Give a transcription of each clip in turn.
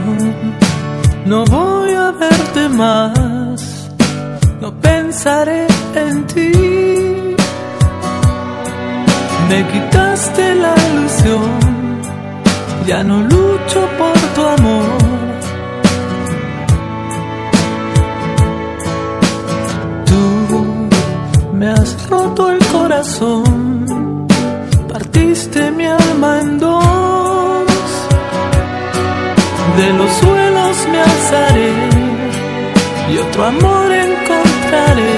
no voy a verte más, no pensaré en ti. Me quitaste la ilusión, ya no lucho por tu amor. Tú me has roto el corazón, partiste mi alma en dos. De los suelos me alzaré y otro amor encontraré.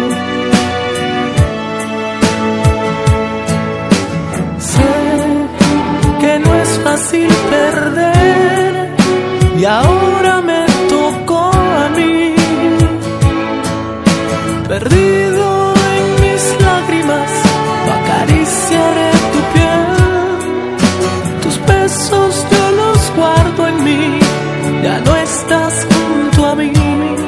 Sé que no es fácil perder y ahora me tocó a mí. Perdido en mis lágrimas, acariciaré tu piel. Tus besos yo los guardo en mí, ya no estás junto a mí.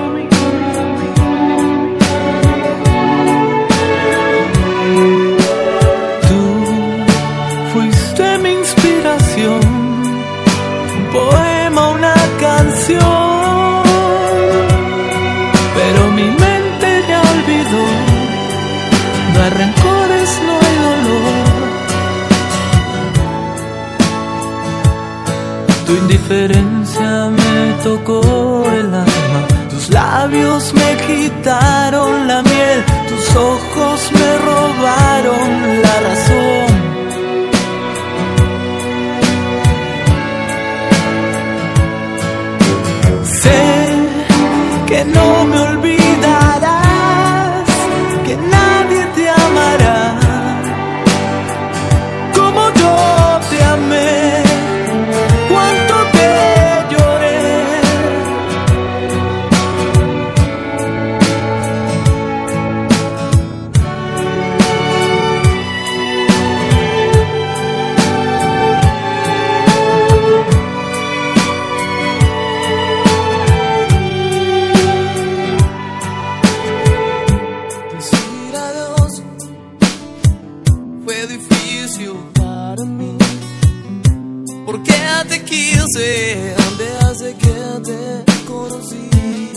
Tú fuiste mi inspiración, un poema, una canción, pero mi mente ya olvidó. No hay rencores, no hay dolor. Tu indiferencia me tocó el alma, tus labios me quitaron la miel, tus ojos me robaron la razón. Sé que no me olvidarás, que nadie te amará como yo te amé. Cuánto te lloré. Decir adiós fue difícil para mí, porque te quise desde que te conocí.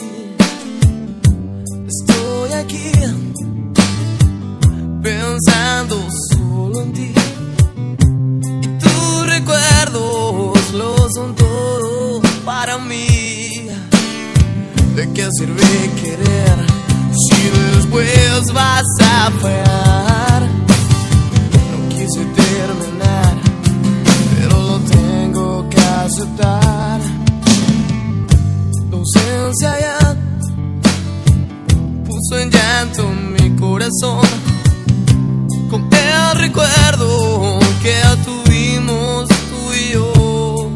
Estoy aquí pensando solo en ti, y tus recuerdos lo son todo para mí. ¿De qué sirve querer si después vas a fallar? No quise terminar, pero lo tengo que aceptar. Tu ausencia ya puso en llanto mi corazón, con el recuerdo que tuvimos tú y yo.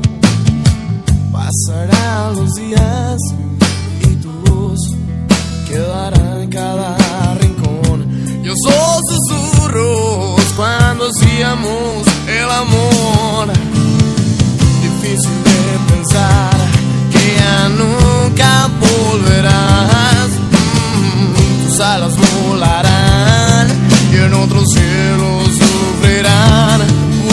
Pasarán los días y tu voz quedará en cada rincón. Yo soy susurros cuando hacíamos el amor. Difícil de pensar que ya nunca volverás. Tus alas volarán y en otro cielo sufrirán.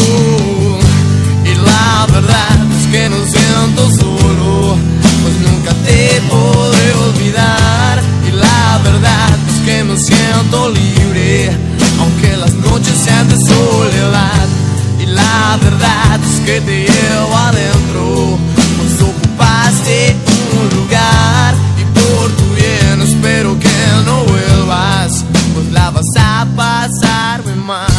Y la verdad es que no siento solo, pues nunca te podré olvidar. Y la verdad es que me siento libre, aunque las noches sean de soledad. Y la verdad es que te llevo adentro, pues ocupaste un lugar. Y por tu bien espero que no vuelvas, pues la vas a pasar muy mal.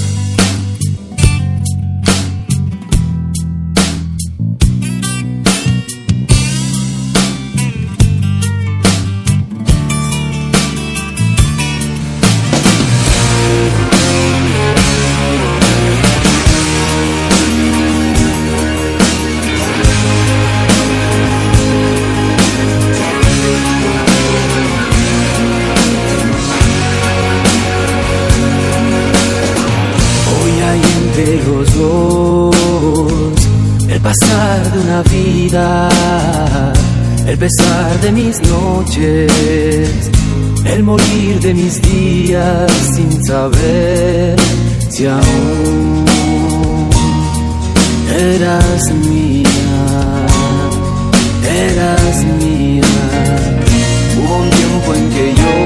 Los dos, el pasar de una vida, el pesar de mis noches, el morir de mis días sin saber si aún eras mía. seas mía. Hubo un tiempo en que yo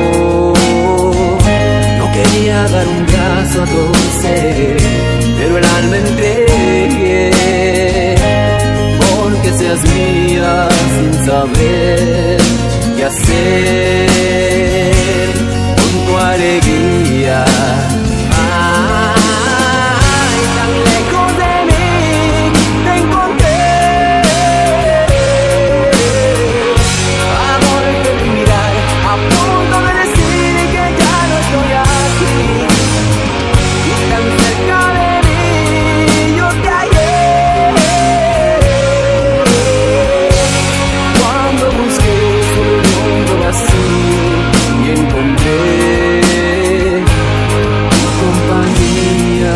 no quería dar un brazo a torcer, pero el alma entregué porque seas mía sin saber qué hacer con tu alegría. Ay, tan lejos de mí te encontré, amor de mi mirar, a punto de decir que ya no estoy aquí, y tan cerca de mí yo te hallé. Cuando busqué sobre el mundo vacío y encontré tu compañía.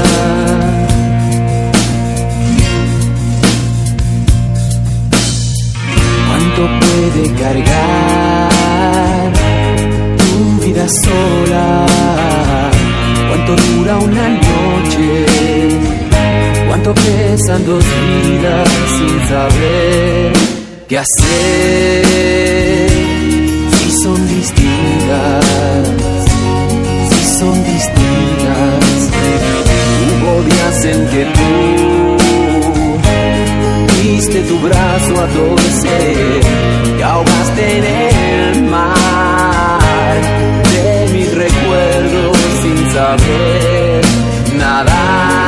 ¿Cuánto puede cargar tu vida sola? ¿Cuánto dura una noche? ¿Cuánto pesan dos vidas sin saber qué hacer? Si son distintas, si son distintas. Hubo días en que tú diste tu brazo a torcer, te ahogaste en el mar de mis recuerdos sin saber nadar.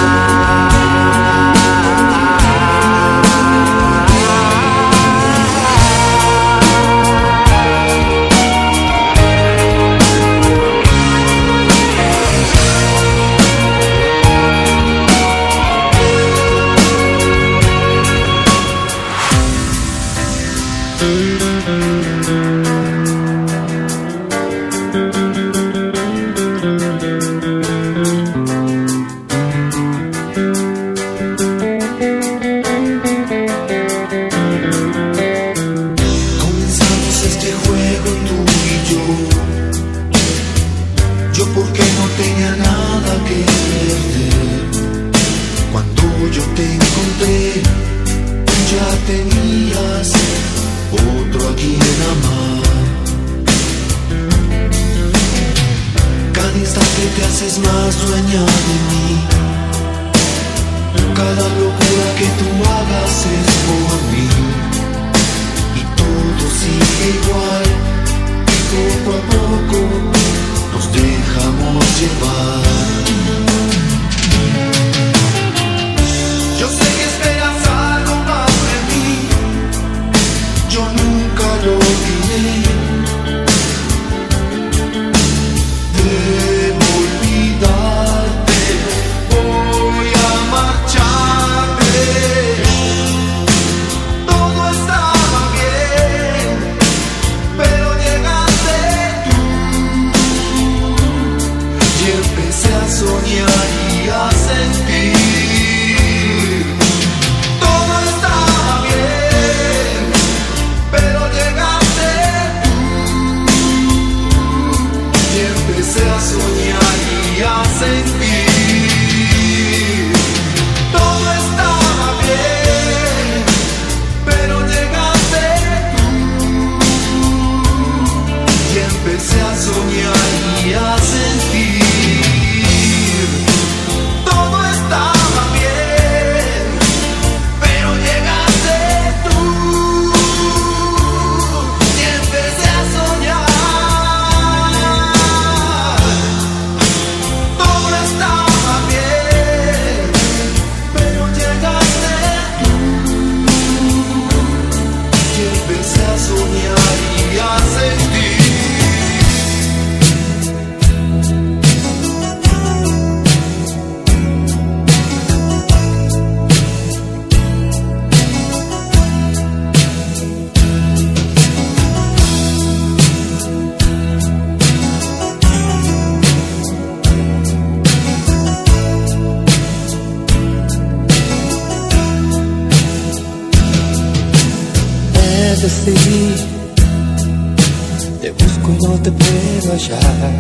Te busco y no te puedo hallar.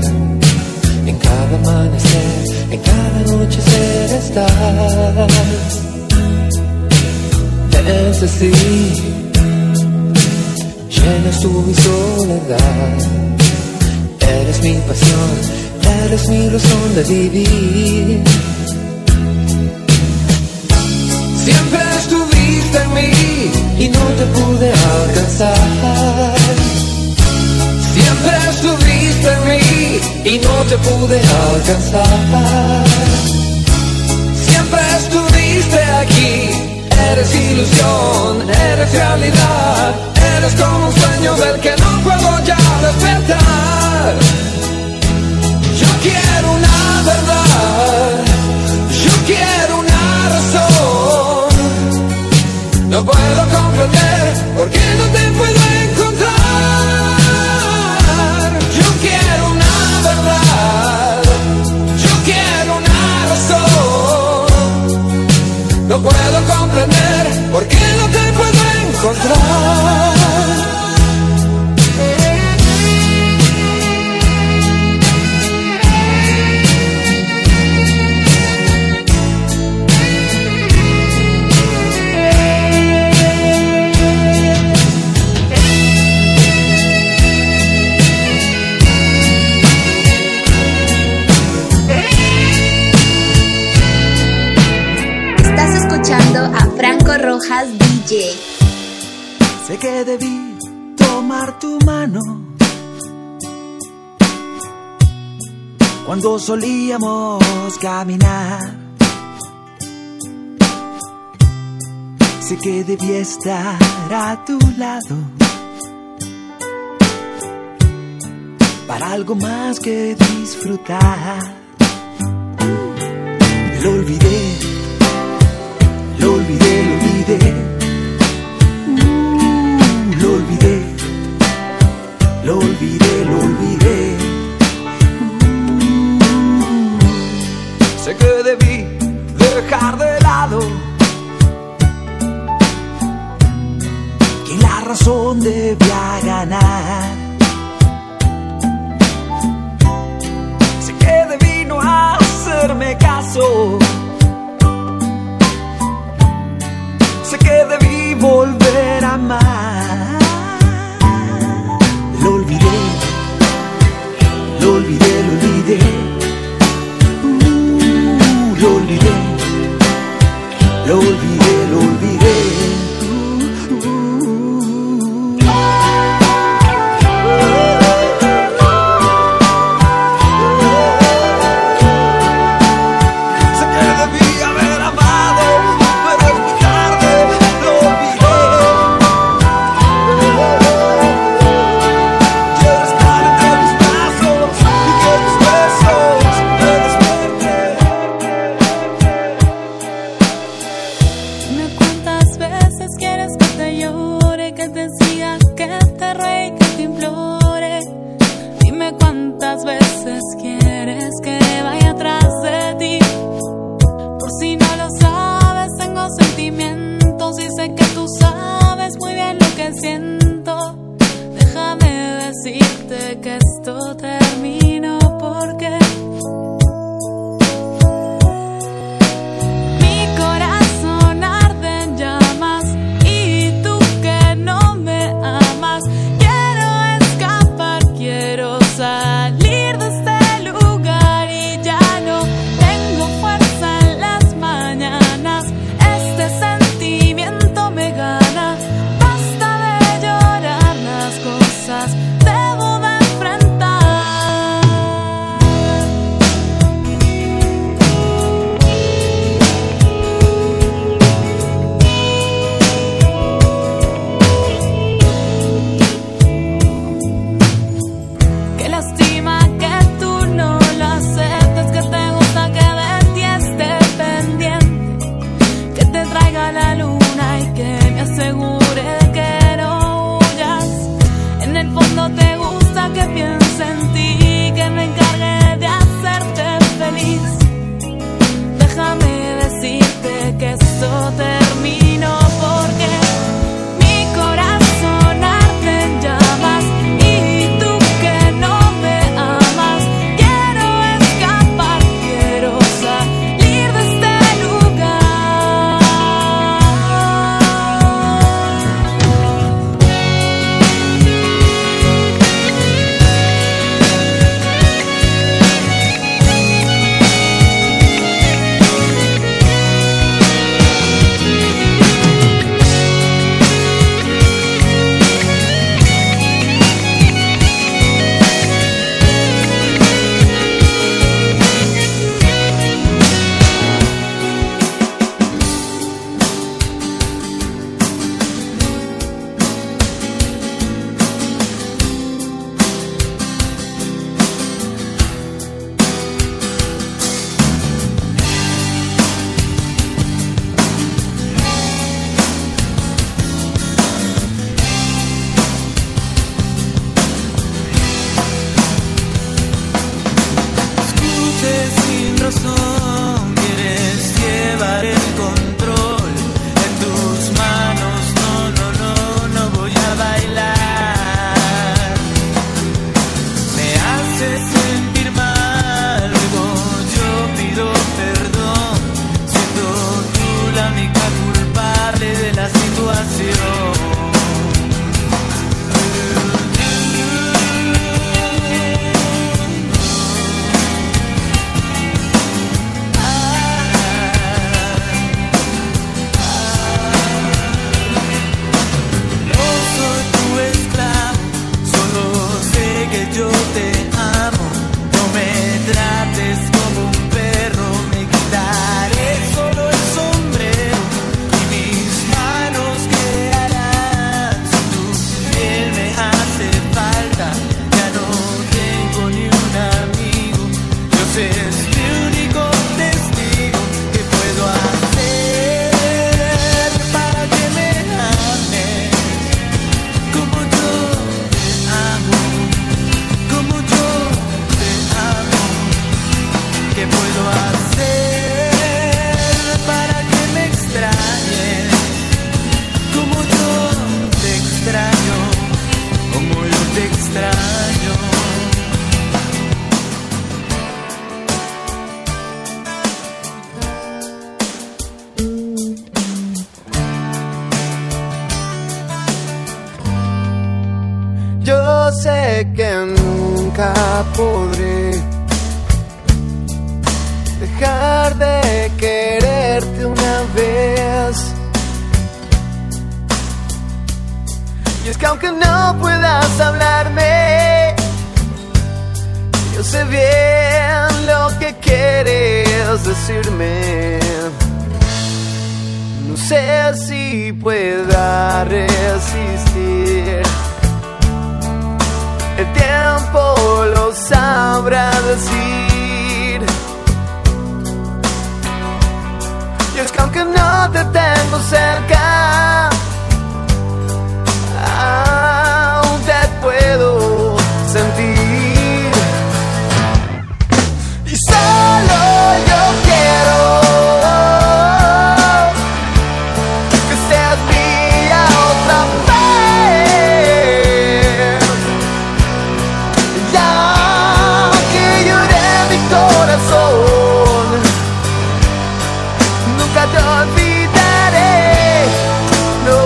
En cada amanecer, en cada anochecer estás. Es decir, llenas tú mi soledad. Eres mi pasión, eres mi razón de vivir. Siempre estuviste en mí y no te pude alcanzar. Siempre estuviste en mí y no te pude alcanzar. Siempre estuviste aquí. Eres ilusión, eres realidad. Eres como un sueño del que no puedo ya despertar. Yo quiero una verdad, yo quiero una razón. No puedo comprender por qué no te puedo encontrar. Yo quiero una verdad, yo quiero una razón. No puedo comprender por qué no te puedo encontrar. A Franco Rojas DJ. Sé que debí tomar tu mano cuando solíamos caminar. Sé que debí estar a tu lado para algo más que disfrutar. Lo olvidé. Lo olvidé, lo olvidé. Lo olvidé. Lo olvidé, lo olvidé. Sé que debí dejar de lado que la razón debía ganar. Sé que debí no hacerme caso. Sé que debí volver a amar. Lo olvidé, lo olvidé, lo olvidé. Lo olvidé, lo olvidé, lo olvidé. Debo de enfrentar. sé que nunca podré dejar de quererte una vez. Y es que aunque no puedas hablarme, yo sé bien lo que quieres decirme. No sé si pueda resistir. El tiempo lo sabrá decir. Y es que aunque no te tengo cerca, aún te puedo sentir. Y solo yo quiero que seas mía otra vez. Ya que lloré mi corazón, nunca te olvidaré. No.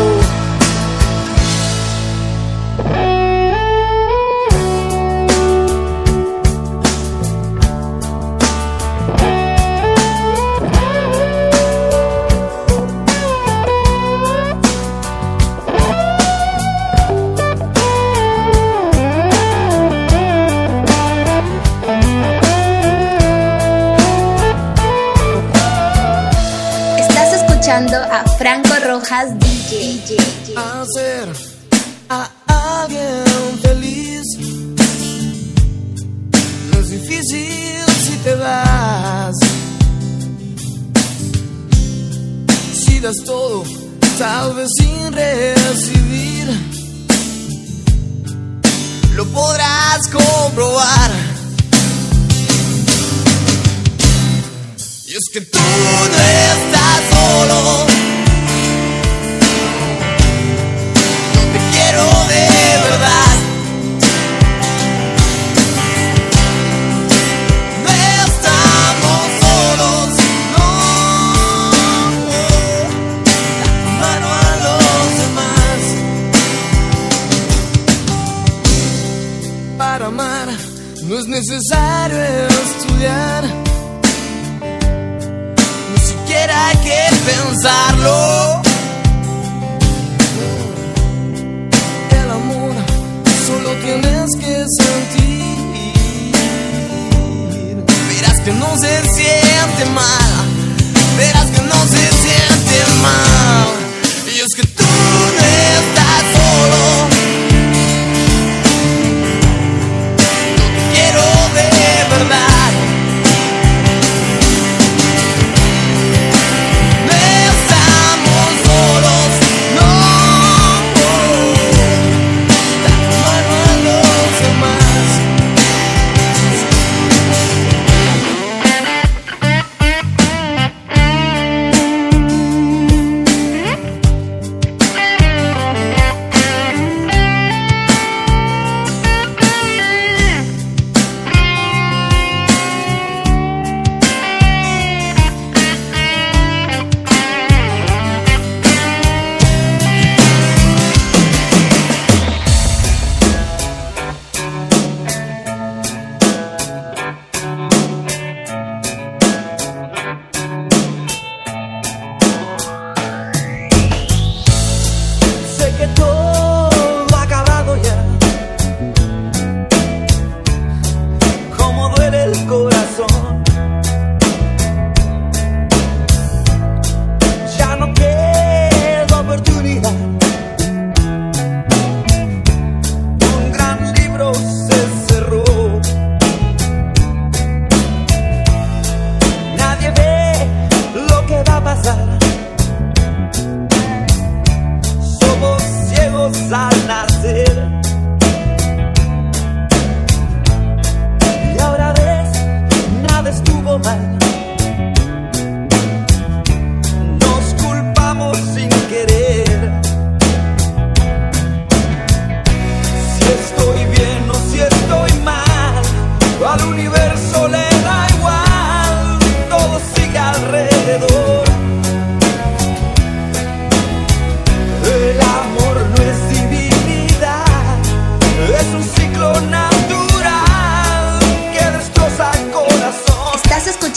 A Franco Rojas DJ. Hacer a alguien feliz no es difícil si te das. Si das todo, tal vez sin recibir, lo podrás comprobar. Y es que tú no estás solo. No te quiero de verdad. No estamos solos, no. Da mano a los demás. Para amar no es necesario estudiar. Hay que pensarlo. El amor solo tienes que sentir. Verás que no se siente mal. Verás que no se siente mal. Y es que tú no estás solo. No te quiero de verdad.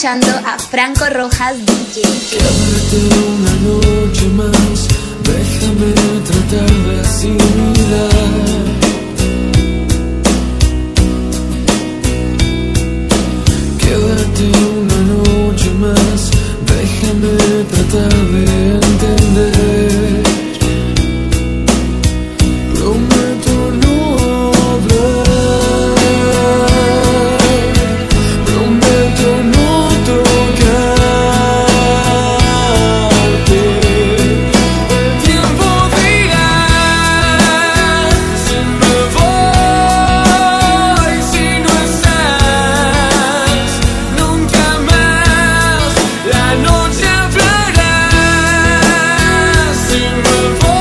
escuchando a Franco Rojas DJ. Quédate una noche más, déjame tratar de asimilar. Quédate una noche más, déjame tratar de entender. Prometo no hablar, prometo no tocarte. El tiempo dirá si me voy, si no estás. Nunca más la noche hablará. Si me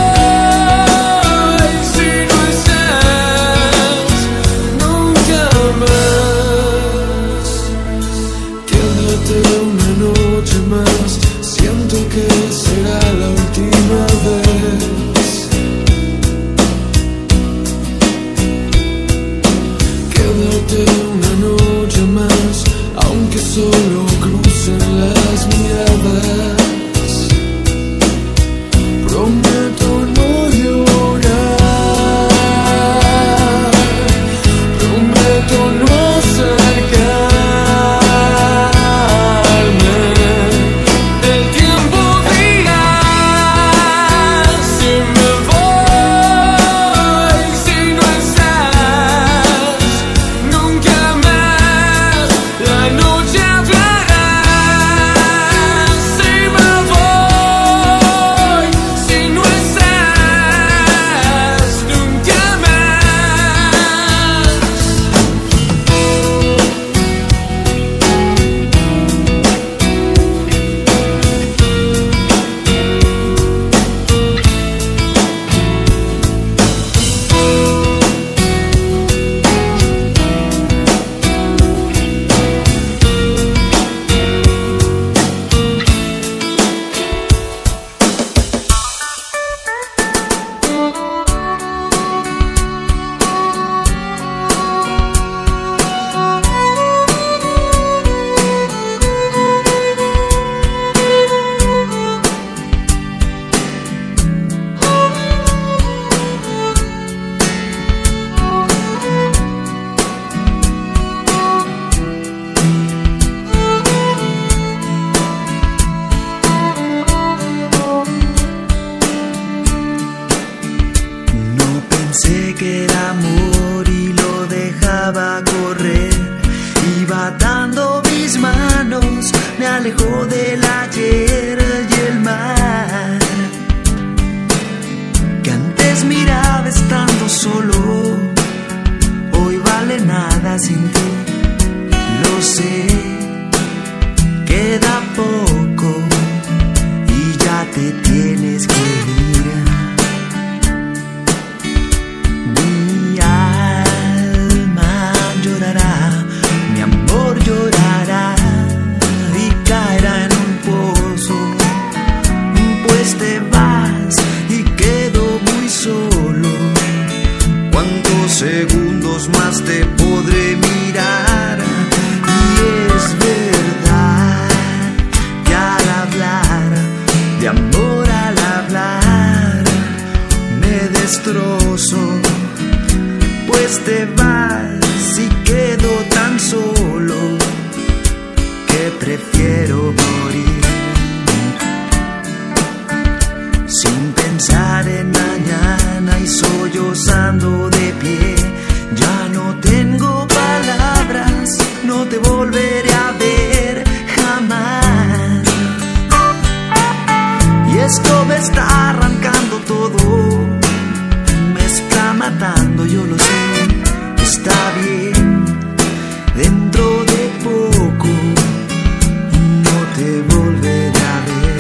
voy, si no estás. Nunca más. Quédate una noche más, siento que será la última vez. Quédate una noche más, aunque solo crucen las miradas. Prometo no llorar, prometo no acercarme. El tiempo dirá si me voy, si no estás. Nunca más la noche hablará. Si me voy, si no estás. Nunca más. No pensé que era amor y lo dejaba correr. Iba atando mis manos, me alejó del ayer y el mar. Que antes miraba estando solo, hoy vale nada sin ti. Lo sé, queda poco y ya te tienes que ir. Mi alma llorará, mi amor llorará y caerá en un pozo. Pues te vas y quedo muy solo. ¿Cuántos segundos más te podré mirar? Y es verdad que al hablar de amor, al hablar me destrozo. Pues te vas y quedo tan solo que prefiero morir. Sin pensar en mañana y sollozando de pie, ya no tengo palabras, no te volveré a ver jamás. Y esto me está arrancando todo, me está matando, yo lo sé. Está bien, dentro de poco no te volveré a ver.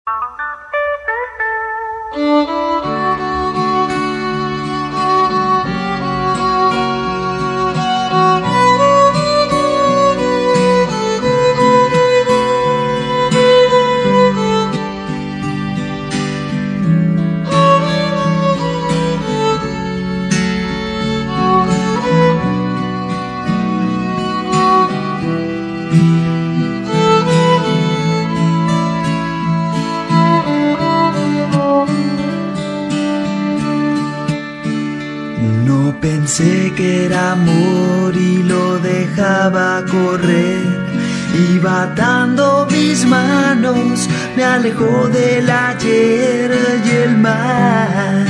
Pensé que era amor y lo dejaba correr. Iba atando mis manos, me alejó del ayer y el mar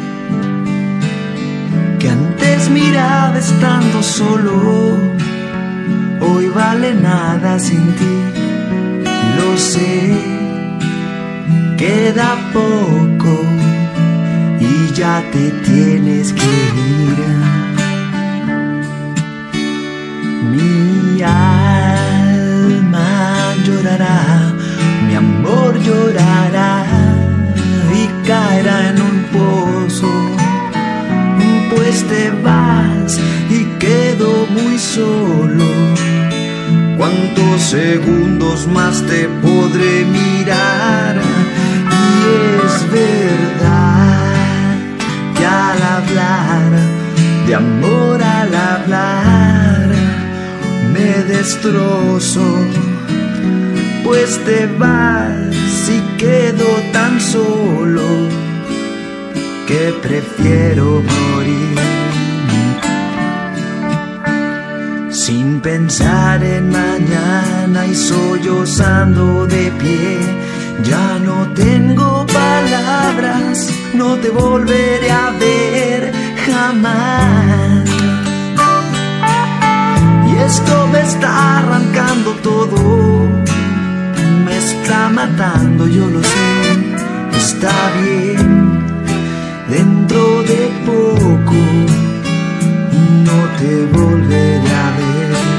que antes miraba estando solo. Hoy vale nada sin ti, lo sé, queda poco y ya te tienes que ir. Mi alma llorará, mi amor llorará y caerá en un pozo, pues te vas y quedo muy solo. ¿Cuántos segundos más te podré mirar? Y es verdad que al hablar de amor, al hablar me destrozo, pues te vas y quedo tan solo que prefiero morir. Sin pensar en mañana y sollozando de pie, ya no tengo palabras, no te volveré a ver jamás. Y esto me está arrancando todo, me está matando, yo lo sé, está bien, dentro de poco no te volveré a ver.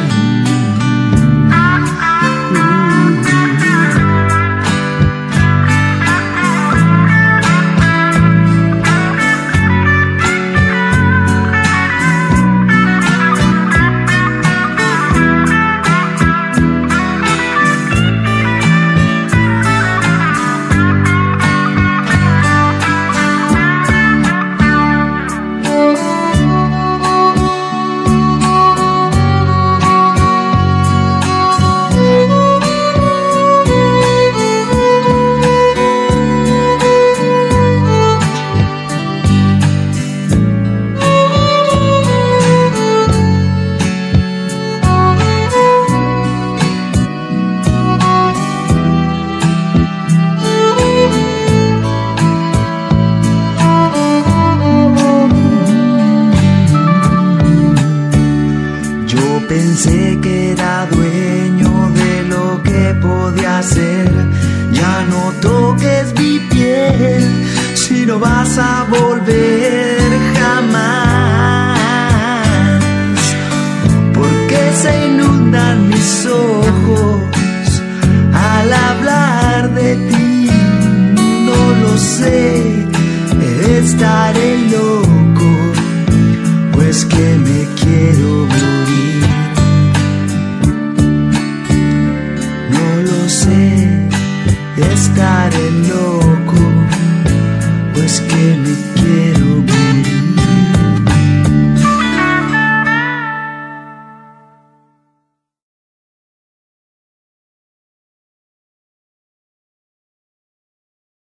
Pensé que era dueño de lo que podía hacer. Ya no toques mi piel si no vas a volver jamás, porque se inundan mis ojos al hablar de ti. No lo sé, estaré loco, pues que me quiero morir. Estaré loco, pues que me